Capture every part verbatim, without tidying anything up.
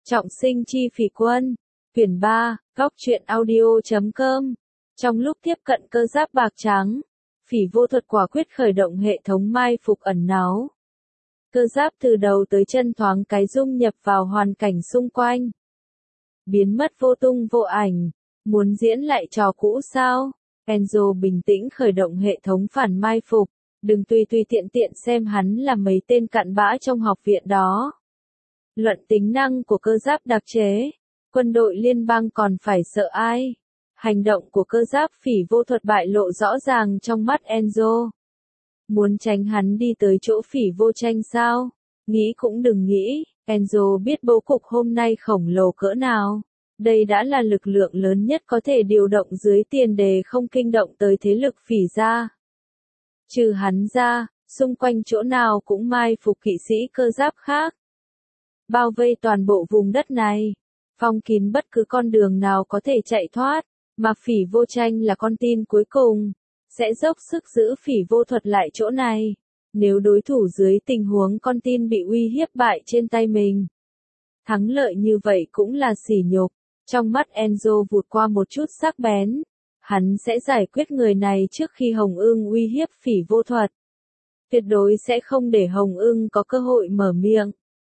Trọng sinh chi phỉ quân. Quyển ba, góc truyện audio chấm com. Trong lúc tiếp cận cơ giáp bạc trắng, phỉ vô thuật quả quyết khởi động hệ thống mai phục ẩn náu. Cơ giáp từ đầu tới chân thoáng cái dung nhập vào hoàn cảnh xung quanh. Biến mất vô tung vô ảnh. Muốn diễn lại trò cũ sao? Enzo bình tĩnh khởi động hệ thống phản mai phục. Đừng tùy tùy tiện tiện xem hắn là mấy tên cặn bã trong học viện đó. Luận tính năng của cơ giáp đặc chế, quân đội liên bang còn phải sợ ai? Hành động của cơ giáp phỉ vô thuật bại lộ rõ ràng trong mắt Enzo. Muốn tránh hắn đi tới chỗ phỉ vô tranh sao? Nghĩ cũng đừng nghĩ, Enzo biết bố cục hôm nay khổng lồ cỡ nào. Đây đã là lực lượng lớn nhất có thể điều động dưới tiền đề không kinh động tới thế lực phỉ gia. Trừ hắn ra, xung quanh chỗ nào cũng mai phục kỵ sĩ cơ giáp khác. Bao vây toàn bộ vùng đất này, phong kín bất cứ con đường nào có thể chạy thoát, mà phỉ vô tranh là con tin cuối cùng, sẽ dốc sức giữ phỉ vô thuật lại chỗ này, nếu đối thủ dưới tình huống con tin bị uy hiếp bại trên tay mình. Thắng lợi như vậy cũng là sỉ nhục, trong mắt Enzo vụt qua một chút sắc bén, hắn sẽ giải quyết người này trước khi Hồng Ưng uy hiếp phỉ vô thuật. Tuyệt đối sẽ không để Hồng Ưng có cơ hội mở miệng.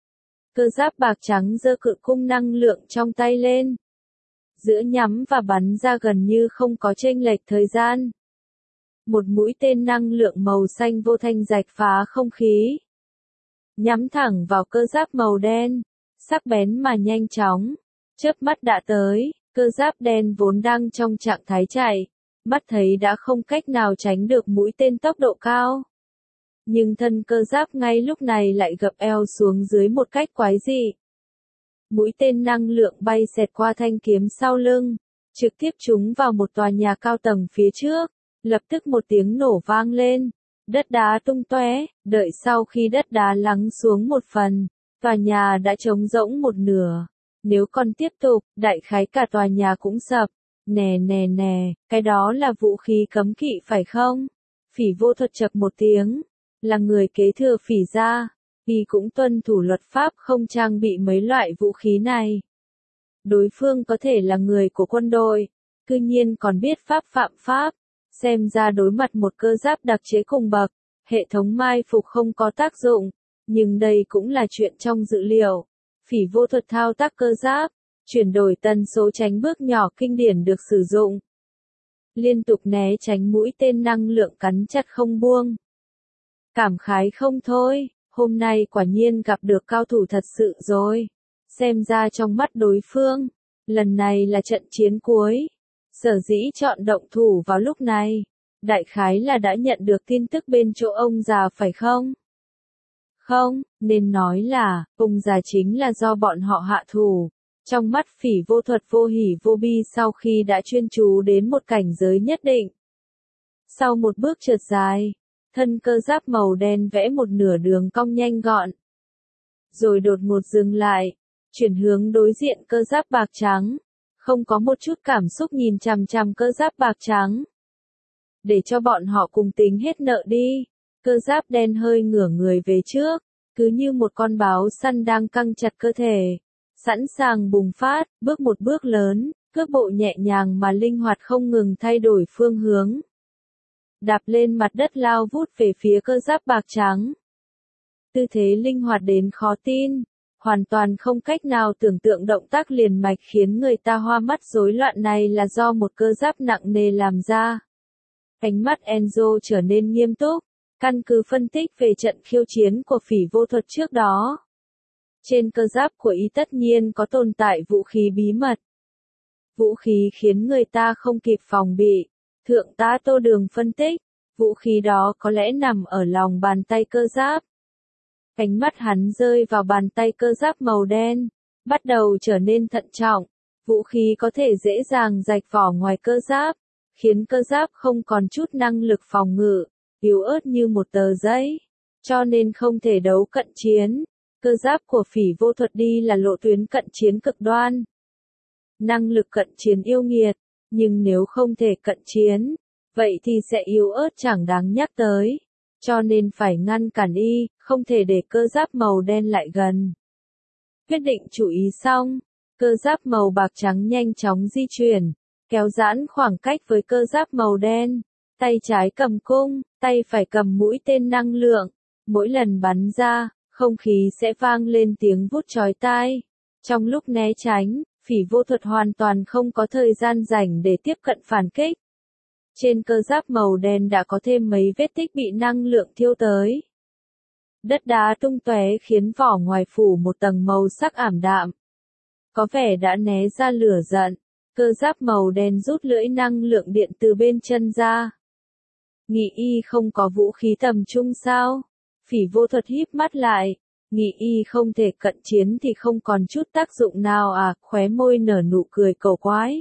Cơ giáp bạc trắng giơ cự cung năng lượng trong tay lên. Giữa nhắm và bắn ra gần như không có chênh lệch thời gian. Một mũi tên năng lượng màu xanh vô thanh rạch phá không khí. Nhắm thẳng vào cơ giáp màu đen, sắc bén mà nhanh chóng. Chớp mắt đã tới, cơ giáp đen vốn đang trong trạng thái chạy. Mắt thấy đã không cách nào tránh được mũi tên tốc độ cao. Nhưng thân cơ giáp ngay lúc này lại gập eo xuống dưới một cách quái dị. Mũi tên năng lượng bay xẹt qua thanh kiếm sau lưng, trực tiếp trúng vào một tòa nhà cao tầng phía trước, lập tức một tiếng nổ vang lên, đất đá tung tóe, đợi sau khi đất đá lắng xuống một phần, tòa nhà đã trống rỗng một nửa. Nếu còn tiếp tục, đại khái cả tòa nhà cũng sập. Nè nè nè, cái đó là vũ khí cấm kỵ phải không? Phỉ vô thuật chập một tiếng. Là người kế thừa phỉ gia, y cũng tuân thủ luật pháp không trang bị mấy loại vũ khí này. Đối phương có thể là người của quân đội, cư nhiên còn biết pháp phạm pháp, xem ra đối mặt một cơ giáp đặc chế cùng bậc, hệ thống mai phục không có tác dụng, nhưng đây cũng là chuyện trong dự liệu. Phỉ vô thuật thao tác cơ giáp, chuyển đổi tần số tránh bước nhỏ kinh điển được sử dụng. Liên tục né tránh mũi tên năng lượng cắn chặt không buông. Cảm khái không thôi, hôm nay quả nhiên gặp được cao thủ thật sự rồi. Xem ra trong mắt đối phương, lần này là trận chiến cuối. Sở dĩ chọn động thủ vào lúc này, đại khái là đã nhận được tin tức bên chỗ ông già phải không? Không, nên nói là, ông già chính là do bọn họ hạ thủ. Trong mắt phỉ vô thuật vô hỉ vô bi sau khi đã chuyên chú đến một cảnh giới nhất định. Sau một bước trượt dài, thân cơ giáp màu đen vẽ một nửa đường cong nhanh gọn. Rồi đột ngột dừng lại, chuyển hướng đối diện cơ giáp bạc trắng, không có một chút cảm xúc nhìn chằm chằm cơ giáp bạc trắng. Để cho bọn họ cùng tính hết nợ đi, cơ giáp đen hơi ngửa người về trước, cứ như một con báo săn đang căng chặt cơ thể, sẵn sàng bùng phát, bước một bước lớn, cước bộ nhẹ nhàng mà linh hoạt không ngừng thay đổi phương hướng. Đạp lên mặt đất lao vút về phía cơ giáp bạc trắng. Tư thế linh hoạt đến khó tin, hoàn toàn không cách nào tưởng tượng động tác liền mạch khiến người ta hoa mắt rối loạn này là do một cơ giáp nặng nề làm ra. Ánh mắt Enzo trở nên nghiêm túc, căn cứ phân tích về trận khiêu chiến của phỉ vô thuật trước đó. Trên cơ giáp của y tất nhiên có tồn tại vũ khí bí mật. Vũ khí khiến người ta không kịp phòng bị. Thượng tá Tô Đường phân tích, vũ khí đó có lẽ nằm ở lòng bàn tay cơ giáp. Ánh mắt hắn rơi vào bàn tay cơ giáp màu đen, bắt đầu trở nên thận trọng. Vũ khí có thể dễ dàng rạch vỏ ngoài cơ giáp, khiến cơ giáp không còn chút năng lực phòng ngự, yếu ớt như một tờ giấy, cho nên không thể đấu cận chiến. Cơ giáp của phỉ vô thuật đi là lộ tuyến cận chiến cực đoan. Năng lực cận chiến yêu nghiệt. Nhưng nếu không thể cận chiến, vậy thì sẽ yếu ớt chẳng đáng nhắc tới. Cho nên phải ngăn cản y, không thể để cơ giáp màu đen lại gần. Quyết định chú ý xong, cơ giáp màu bạc trắng nhanh chóng di chuyển, kéo giãn khoảng cách với cơ giáp màu đen. Tay trái cầm cung, tay phải cầm mũi tên năng lượng. Mỗi lần bắn ra, không khí sẽ vang lên tiếng vút chói tai. Trong lúc né tránh, Phỉ Vô Thuật hoàn toàn không có thời gian rảnh để tiếp cận phản kích. Trên cơ giáp màu đen đã có thêm mấy vết tích bị năng lượng thiêu tới. Đất đá tung tóe khiến vỏ ngoài phủ một tầng màu sắc ảm đạm. Có vẻ đã né ra lửa giận. Cơ giáp màu đen rút lưỡi năng lượng điện từ bên chân ra. Nghị y không có vũ khí tầm trung sao? Phỉ Vô Thuật híp mắt lại. Nghị y không thể cận chiến thì không còn chút tác dụng nào à, khóe môi nở nụ cười cầu quái.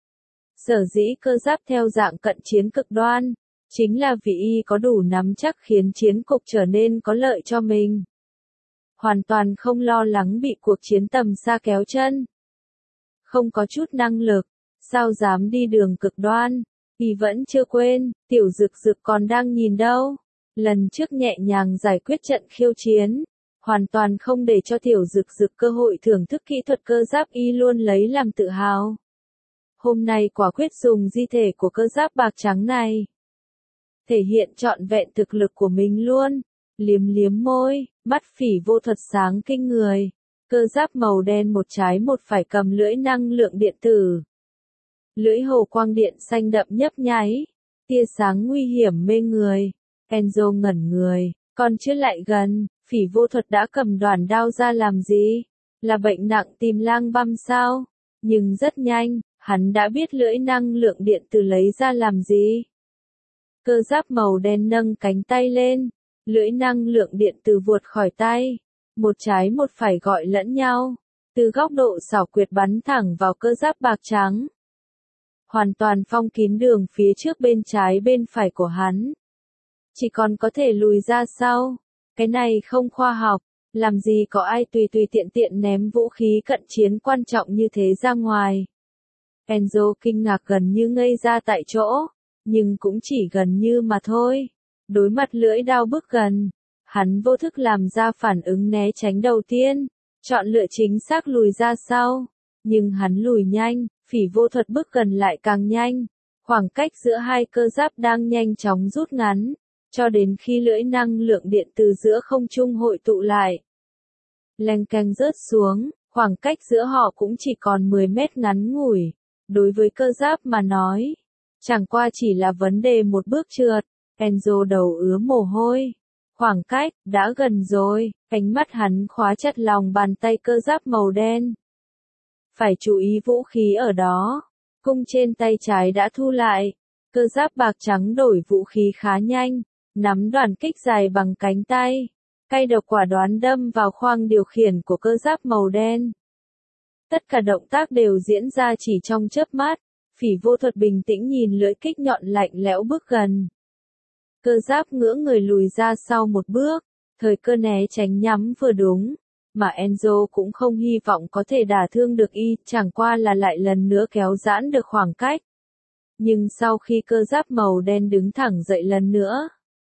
Sở dĩ cơ giáp theo dạng cận chiến cực đoan, chính là vì y có đủ nắm chắc khiến chiến cục trở nên có lợi cho mình. Hoàn toàn không lo lắng bị cuộc chiến tầm xa kéo chân. Không có chút năng lực, sao dám đi đường cực đoan, y vẫn chưa quên, tiểu dực dực còn đang nhìn đâu. Lần trước nhẹ nhàng giải quyết trận khiêu chiến, hoàn toàn không để cho tiểu dực dực cơ hội thưởng thức kỹ thuật cơ giáp y luôn lấy làm tự hào. Hôm nay quả quyết dùng di thể của cơ giáp bạc trắng này. Thể hiện trọn vẹn thực lực của mình luôn. Liếm liếm môi, mắt Phỉ Vô Thuật sáng kinh người. Cơ giáp màu đen một trái một phải cầm lưỡi năng lượng điện tử. Lưỡi hồ quang điện xanh đậm nhấp nháy. Tia sáng nguy hiểm mê người. Enzo ngẩn người, còn chưa lại gần, Phỉ Vô Thuật đã cầm đoàn đao ra làm gì? Là bệnh nặng tìm lang băm sao? Nhưng rất nhanh, hắn đã biết lưỡi năng lượng điện tử lấy ra làm gì. Cơ giáp màu đen nâng cánh tay lên, lưỡi năng lượng điện tử vụt khỏi tay. Một trái một phải gọi lẫn nhau, từ góc độ xảo quyệt bắn thẳng vào cơ giáp bạc trắng. Hoàn toàn phong kín đường phía trước bên trái bên phải của hắn. Chỉ còn có thể lùi ra sau. Cái này không khoa học, làm gì có ai tùy tùy tiện tiện ném vũ khí cận chiến quan trọng như thế ra ngoài. Enzo kinh ngạc gần như ngây ra tại chỗ, nhưng cũng chỉ gần như mà thôi. Đối mặt lưỡi đao bước gần, hắn vô thức làm ra phản ứng né tránh đầu tiên, chọn lựa chính xác lùi ra sau. Nhưng hắn lùi nhanh, Phỉ Vô Thuật bước gần lại càng nhanh. Khoảng cách giữa hai cơ giáp đang nhanh chóng rút ngắn, cho đến khi lưỡi năng lượng điện từ giữa không trung hội tụ lại. Leng keng rớt xuống, khoảng cách giữa họ cũng chỉ còn mười mét ngắn ngủi. Đối với cơ giáp mà nói, chẳng qua chỉ là vấn đề một bước trượt. Enzo đầu ứa mồ hôi. Khoảng cách, đã gần rồi, ánh mắt hắn khóa chặt lòng bàn tay cơ giáp màu đen. Phải chú ý vũ khí ở đó. Cung trên tay trái đã thu lại. Cơ giáp bạc trắng đổi vũ khí khá nhanh, nắm đoàn kích dài bằng cánh tay. Cay độc quả đoán đâm vào khoang điều khiển của cơ giáp màu đen. Tất cả động tác đều diễn ra chỉ trong chớp mắt. Phỉ Vô Thuật bình tĩnh nhìn lưỡi kích nhọn lạnh lẽo bước gần. Cơ giáp ngửa người lùi ra sau một bước, thời cơ né tránh nhắm vừa đúng, mà Enzo cũng không hy vọng có thể đả thương được y, chẳng qua là lại lần nữa kéo giãn được khoảng cách. Nhưng sau khi cơ giáp màu đen đứng thẳng dậy lần nữa,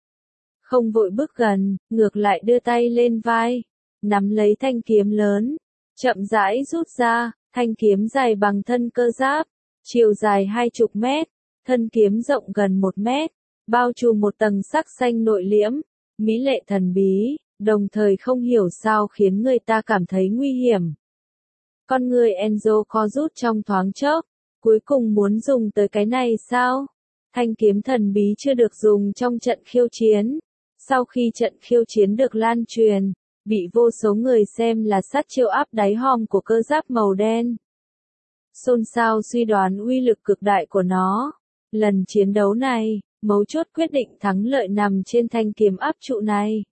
không vội bước gần, ngược lại đưa tay lên vai, nắm lấy thanh kiếm lớn, chậm rãi rút ra, thanh kiếm dài bằng thân cơ giáp, chiều dài hai chục mét, thân kiếm rộng gần một mét. Bao trùm một tầng sắc xanh nội liễm, mỹ lệ thần bí, đồng thời không hiểu sao khiến người ta cảm thấy nguy hiểm. Con người Enzo co rút trong thoáng chốc, cuối cùng muốn dùng tới cái này sao? Thanh kiếm thần bí chưa được dùng trong trận khiêu chiến. Sau khi trận khiêu chiến được lan truyền, bị vô số người xem là sát chiêu áp đáy hòm của cơ giáp màu đen. Xôn xao suy đoán uy lực cực đại của nó. Lần chiến đấu này, mấu chốt quyết định thắng lợi nằm trên thanh kiếm áp trụ này.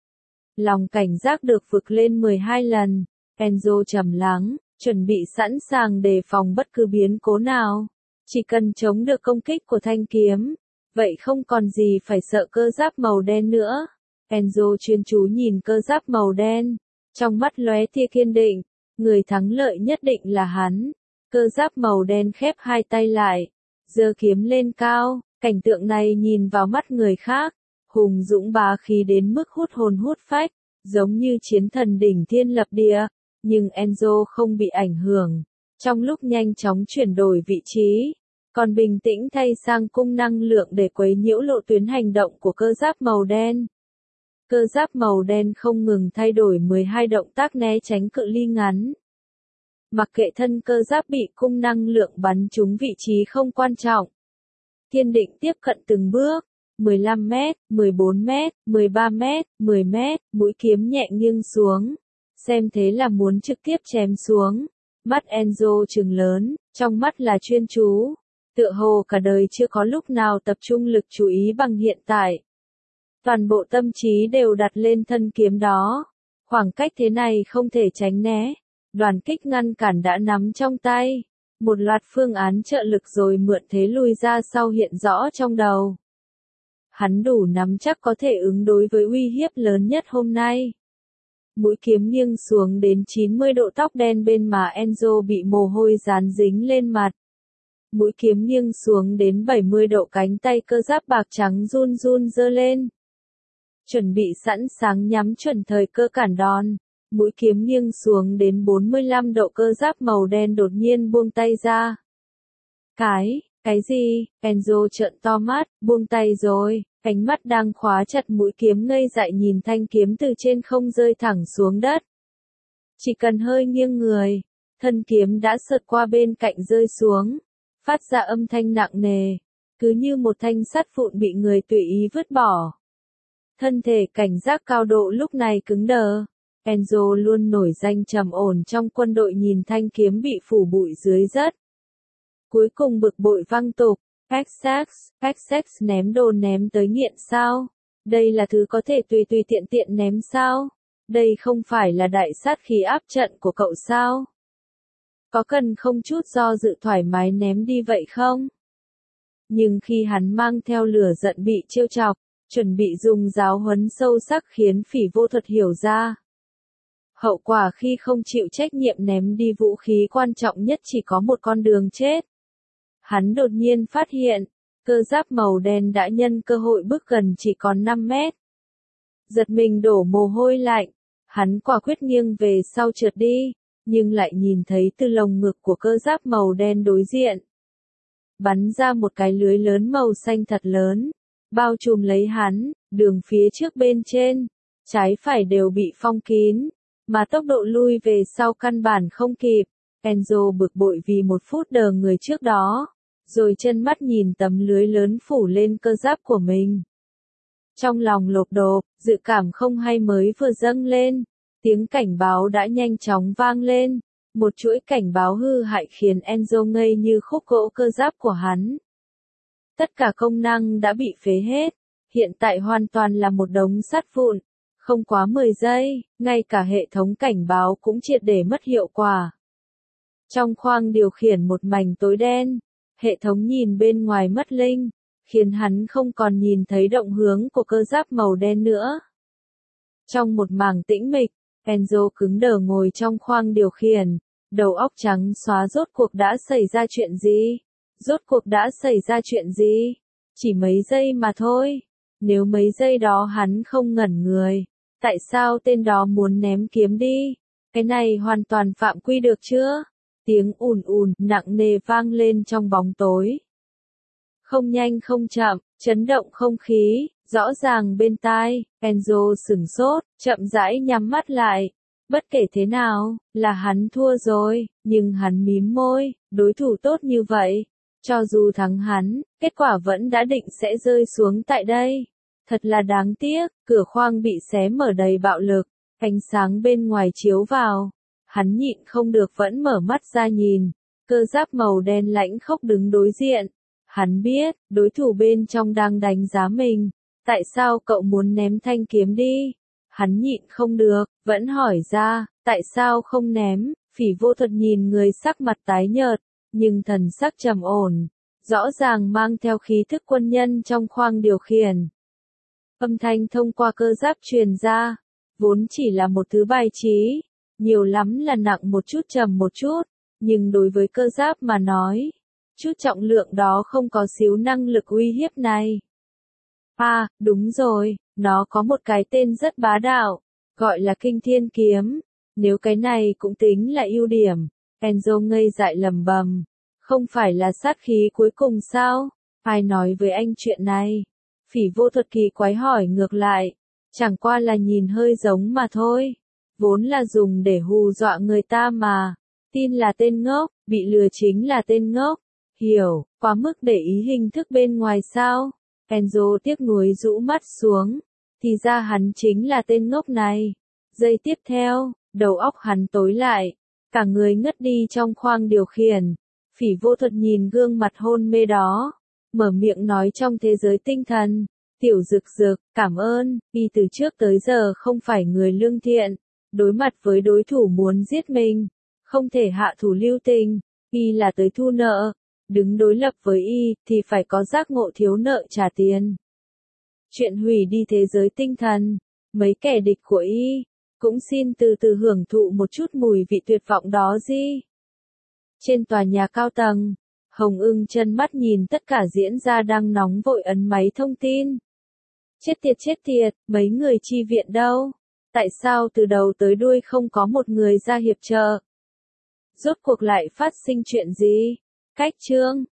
Lòng cảnh giác được vực lên mười hai lần, Enzo trầm lắng, chuẩn bị sẵn sàng đề phòng bất cứ biến cố nào. Chỉ cần chống được công kích của thanh kiếm, vậy không còn gì phải sợ cơ giáp màu đen nữa. Enzo chuyên chú nhìn cơ giáp màu đen, trong mắt lóe tia kiên định, người thắng lợi nhất định là hắn. Cơ giáp màu đen khép hai tay lại, giơ kiếm lên cao. Cảnh tượng này nhìn vào mắt người khác, hùng dũng bá khí đến mức hút hồn hút phách, giống như chiến thần đỉnh thiên lập địa. nhưng Enzo không bị ảnh hưởng. Trong lúc nhanh chóng chuyển đổi vị trí, còn bình tĩnh thay sang cung năng lượng để quấy nhiễu lộ tuyến hành động của cơ giáp màu đen. Cơ giáp màu đen không ngừng thay đổi mười hai động tác né tránh cự ly ngắn. Mặc kệ thân cơ giáp bị cung năng lượng bắn trúng vị trí không quan trọng. Kiên định tiếp cận từng bước, mười lăm mét, mười bốn mét, mười ba mét, mười mét, mũi kiếm nhẹ nghiêng xuống. Xem thế là muốn trực tiếp chém xuống. Mắt Enzo trừng lớn, trong mắt là chuyên chú. Tựa hồ cả đời chưa có lúc nào tập trung lực chú ý bằng hiện tại. Toàn bộ tâm trí đều đặt lên thân kiếm đó. Khoảng cách thế này không thể tránh né. Đoàn kích ngăn cản đã nắm trong tay. Một loạt phương án trợ lực rồi mượn thế lùi ra sau hiện rõ trong đầu. Hắn đủ nắm chắc có thể ứng đối với uy hiếp lớn nhất hôm nay. Mũi kiếm nghiêng xuống đến chín mươi độ, tóc đen bên má Enzo bị mồ hôi dán dính lên mặt. Mũi kiếm nghiêng xuống đến bảy mươi độ, cánh tay cơ giáp bạc trắng run run giơ lên. Chuẩn bị sẵn sàng nhắm chuẩn thời cơ cản đòn. Mũi kiếm nghiêng xuống đến bốn mươi lăm độ, cơ giáp màu đen đột nhiên buông tay ra. Cái, cái gì? Enzo trợn to mắt, buông tay rồi. Ánh mắt đang khóa chặt mũi kiếm ngây dại nhìn thanh kiếm từ trên không rơi thẳng xuống đất. Chỉ cần hơi nghiêng người, thân kiếm đã sượt qua bên cạnh rơi xuống, phát ra âm thanh nặng nề, cứ như một thanh sắt vụn bị người tùy ý vứt bỏ. Thân thể cảnh giác cao độ lúc này cứng đờ. Enzo luôn nổi danh trầm ổn trong quân đội nhìn thanh kiếm bị phủ bụi dưới đất. Cuối cùng bực bội văng tục. Essex, Essex ném đồ ném tới nghiện sao? Đây là thứ có thể tùy tùy tiện tiện ném sao? Đây không phải là đại sát khí áp trận của cậu sao? Có cần không chút do dự thoải mái ném đi vậy không? Nhưng khi hắn mang theo lửa giận bị trêu chọc, chuẩn bị dùng giáo huấn sâu sắc khiến Phỉ Vô Thuật hiểu ra. Hậu quả khi không chịu trách nhiệm ném đi vũ khí quan trọng nhất chỉ có một con đường chết. Hắn đột nhiên phát hiện, cơ giáp màu đen đã nhân cơ hội bước gần chỉ còn năm mét. Giật mình đổ mồ hôi lạnh, hắn quả quyết nghiêng về sau trượt đi, nhưng lại nhìn thấy từ lồng ngực của cơ giáp màu đen đối diện. Bắn ra một cái lưới lớn màu xanh thật lớn, bao trùm lấy hắn, đường phía trước bên trên, trái phải đều bị phong kín, mà tốc độ lui về sau căn bản không kịp. Enzo bực bội vì một phút đờ người trước đó, rồi chân mắt nhìn tấm lưới lớn phủ lên cơ giáp của mình. Trong lòng lộp độp, dự cảm không hay mới vừa dâng lên, tiếng cảnh báo đã nhanh chóng vang lên, một chuỗi cảnh báo hư hại khiến Enzo ngây như khúc gỗ cơ giáp của hắn. Tất cả công năng đã bị phế hết, hiện tại hoàn toàn là một đống sắt vụn, không quá mười giây, ngay cả hệ thống cảnh báo cũng triệt để mất hiệu quả. Trong khoang điều khiển một mảnh tối đen, hệ thống nhìn bên ngoài mất linh, khiến hắn không còn nhìn thấy động hướng của cơ giáp màu đen nữa. Trong một mảng tĩnh mịch, Enzo cứng đờ ngồi trong khoang điều khiển, đầu óc trắng xóa. Rốt cuộc đã xảy ra chuyện gì? Rốt cuộc đã xảy ra chuyện gì? Chỉ mấy giây mà thôi. Nếu mấy giây đó hắn không ngẩn người, tại sao tên đó muốn ném kiếm đi? Cái này hoàn toàn phạm quy được chưa? Tiếng ùn ùn nặng nề vang lên trong bóng tối. Không nhanh không chậm, chấn động không khí, rõ ràng bên tai. Enzo sửng sốt, chậm rãi nhắm mắt lại. Bất kể thế nào, là hắn thua rồi, nhưng hắn mím môi, đối thủ tốt như vậy. Cho dù thắng hắn, kết quả vẫn đã định sẽ rơi xuống tại đây. Thật là đáng tiếc, cửa khoang bị xé mở đầy bạo lực, ánh sáng bên ngoài chiếu vào. Hắn nhịn không được vẫn mở mắt ra nhìn, cơ giáp màu đen lãnh khốc đứng đối diện. Hắn biết, đối thủ bên trong đang đánh giá mình. Tại sao cậu muốn ném thanh kiếm đi? Hắn nhịn không được, vẫn hỏi ra, tại sao không ném? Phỉ Vô Thuật nhìn người sắc mặt tái nhợt, nhưng thần sắc trầm ổn, rõ ràng mang theo khí thức quân nhân trong khoang điều khiển. Âm thanh thông qua cơ giáp truyền ra, vốn chỉ là một thứ bài trí, nhiều lắm là nặng một chút trầm một chút, nhưng đối với cơ giáp mà nói, chút trọng lượng đó không có xíu năng lực uy hiếp này. À, đúng rồi, nó có một cái tên rất bá đạo, gọi là Kinh Thiên Kiếm. Nếu cái này cũng tính là ưu điểm, Enzo ngây dại lầm bầm. Không phải là sát khí cuối cùng sao? Ai nói với anh chuyện này? Phỉ vô thuật kỳ quái hỏi ngược lại. Chẳng qua là nhìn hơi giống mà thôi. Vốn là dùng để hù dọa người ta mà. Tin là tên ngốc, bị lừa chính là tên ngốc. Hiểu, quá mức để ý hình thức bên ngoài sao? Enzo tiếc nuối rũ mắt xuống. Thì ra hắn chính là tên ngốc này. Giây tiếp theo, đầu óc hắn tối lại. Cả người ngất đi trong khoang điều khiển. Phỉ vô thuật nhìn gương mặt hôn mê đó. Mở miệng nói trong thế giới tinh thần. Tiểu Dực Dực, cảm ơn, y từ trước tới giờ không phải người lương thiện. Đối mặt với đối thủ muốn giết mình. Không thể hạ thủ lưu tình. Y là tới thu nợ. Đứng đối lập với y, thì phải có giác ngộ thiếu nợ trả tiền. Chuyện hủy đi thế giới tinh thần. Mấy kẻ địch của y. Cũng xin từ từ hưởng thụ một chút mùi vị tuyệt vọng đó gì. Trên tòa nhà cao tầng, Hồng Ưng chân mắt nhìn tất cả diễn ra đang nóng vội ấn máy thông tin. Chết tiệt chết tiệt, mấy người chi viện đâu? Tại sao từ đầu tới đuôi không có một người ra hiệp trợ? Rốt cuộc lại phát sinh chuyện gì? Cách chương